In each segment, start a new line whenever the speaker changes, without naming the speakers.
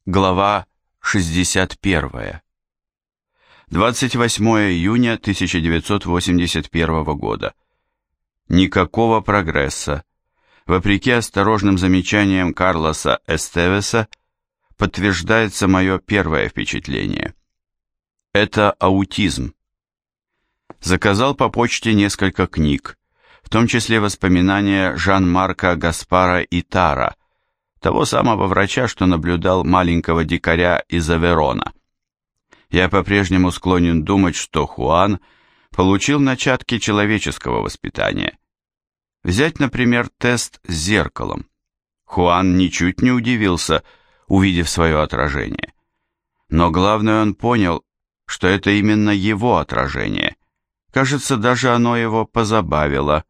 Глава 61. 28 июня 1981 года. Никакого прогресса. Вопреки осторожным замечаниям Карлоса Эстевеса, подтверждается мое первое впечатление. Это аутизм. Заказал по почте несколько книг, в том числе воспоминания Жан-Марка Гаспара Итара, того самого врача, что наблюдал маленького дикаря из Аверона. Я по-прежнему склонен думать, что Хуан получил начатки человеческого воспитания. Взять, например, тест с зеркалом. Хуан ничуть не удивился, увидев свое отражение. Но главное, он понял, что это именно его отражение. Кажется, даже оно его позабавило.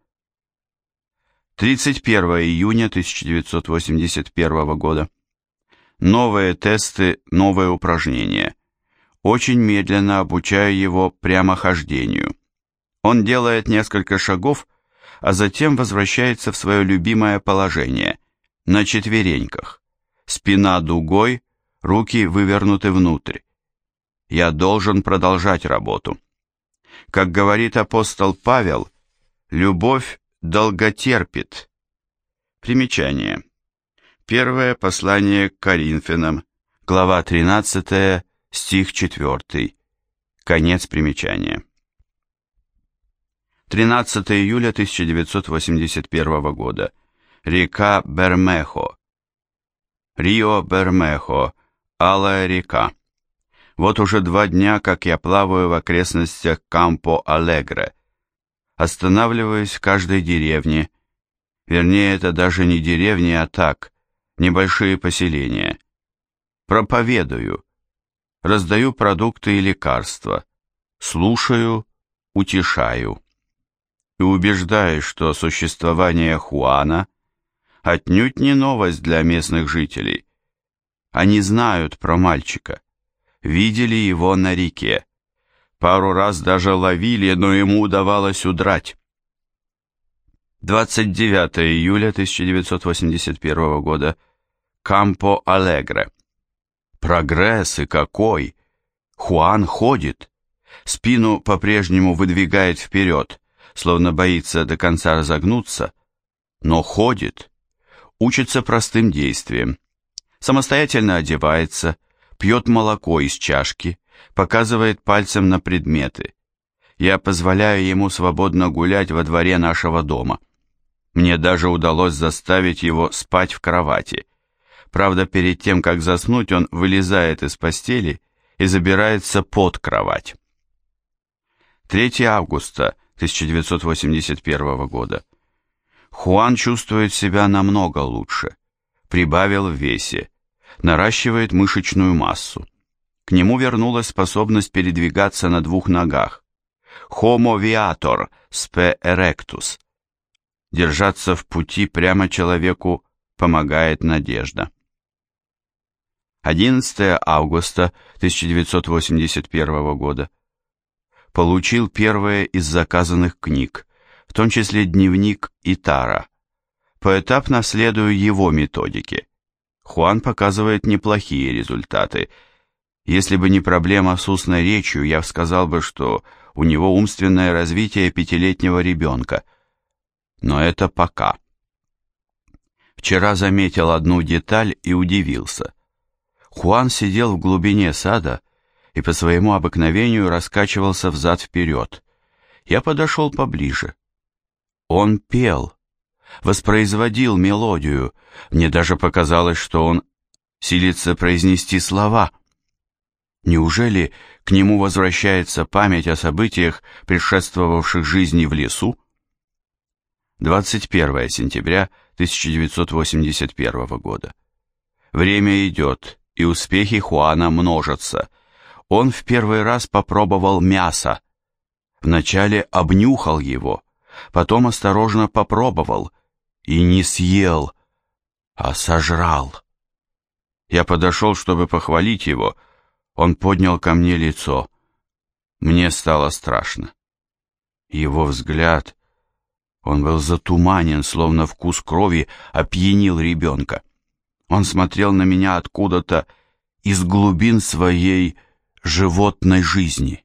31 июня 1981 года. Новые тесты, новые упражнения. Очень медленно обучаю его прямохождению. Он делает несколько шагов, а затем возвращается в свое любимое положение, на четвереньках. Спина дугой, руки вывернуты внутрь. Я должен продолжать работу. Как говорит апостол Павел, любовь долготерпит. Примечание. Первое послание к Коринфянам, глава 13, стих 4. Конец примечания. 13 июля 1981 года. Река Бермехо. Рио Бермехо, Алая река. Вот уже 2 дня, как я плаваю в окрестностях Кампо-Алегре. Останавливаюсь в каждой деревне. Вернее, это даже не деревни, а так, небольшие поселения. Проповедую. Раздаю продукты и лекарства. Слушаю, утешаю. И убеждаюсь, что существование Хуана отнюдь не новость для местных жителей. Они знают про мальчика. Видели его на реке. Пару раз даже ловили, но ему удавалось удрать. 29 июля 1981 года. Кампо-Алегре. Прогресс и какой! Хуан ходит. Спину по-прежнему выдвигает вперед, словно боится до конца разогнуться, но ходит. Учится простым действиям. Самостоятельно одевается, пьет молоко из чашки, показывает пальцем на предметы. Я позволяю ему свободно гулять во дворе нашего дома. Мне даже удалось заставить его спать в кровати. Правда, перед тем, как заснуть, он вылезает из постели и забирается под кровать. 3 августа 1981 года. Хуан чувствует себя намного лучше. Прибавил в весе. Наращивает мышечную массу. К нему вернулась способность передвигаться на 2 ногах. Homo viator spe erectus. Держаться в пути прямо человеку помогает надежда. 11 августа 1981 года. Получил первые из заказанных книг, в том числе дневник Итара. Поэтапно следую его методике. Хуан показывает неплохие результаты. Если бы не проблема с устной речью, я сказал бы, что у него умственное развитие 5-летнего ребенка. Но это пока. Вчера заметил одну деталь и удивился. Хуан сидел в глубине сада и по своему обыкновению раскачивался взад-вперед. Я подошел поближе. Он пел, воспроизводил мелодию. Мне даже показалось, что он силится произнести слова. Неужели к нему возвращается память о событиях, предшествовавших жизни в лесу? 21 сентября 1981 года. Время идет, и успехи Хуана множатся. Он в первый раз попробовал мясо. Вначале обнюхал его, потом осторожно попробовал и не съел, а сожрал. Я подошел, чтобы похвалить его. Он поднял ко мне лицо. Мне стало страшно. Его взгляд, он был затуманен, словно вкус крови опьянил ребенка. Он смотрел на меня откуда-то из глубин своей животной жизни.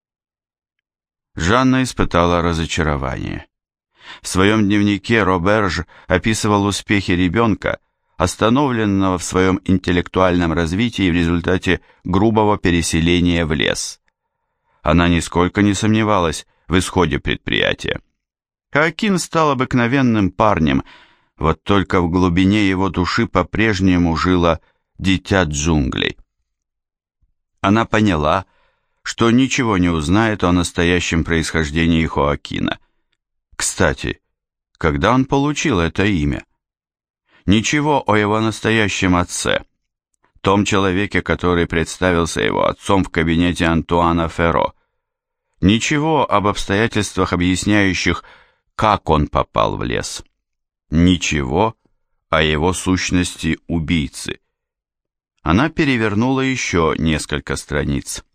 Жанна испытала разочарование. В своем дневнике Роберж описывал успехи ребенка, остановленного в своем интеллектуальном развитии в результате грубого переселения в лес. Она нисколько не сомневалась в исходе предприятия. Хоакин стал обыкновенным парнем, вот только в глубине его души по-прежнему жило дитя джунглей. Она поняла, что ничего не узнает о настоящем происхождении Хоакина. Кстати, когда он получил это имя? Ничего о его настоящем отце, том человеке, который представился его отцом в кабинете Антуана Ферро. Ничего об обстоятельствах, объясняющих, как он попал в лес. Ничего о его сущности убийцы. Она перевернула еще несколько страниц.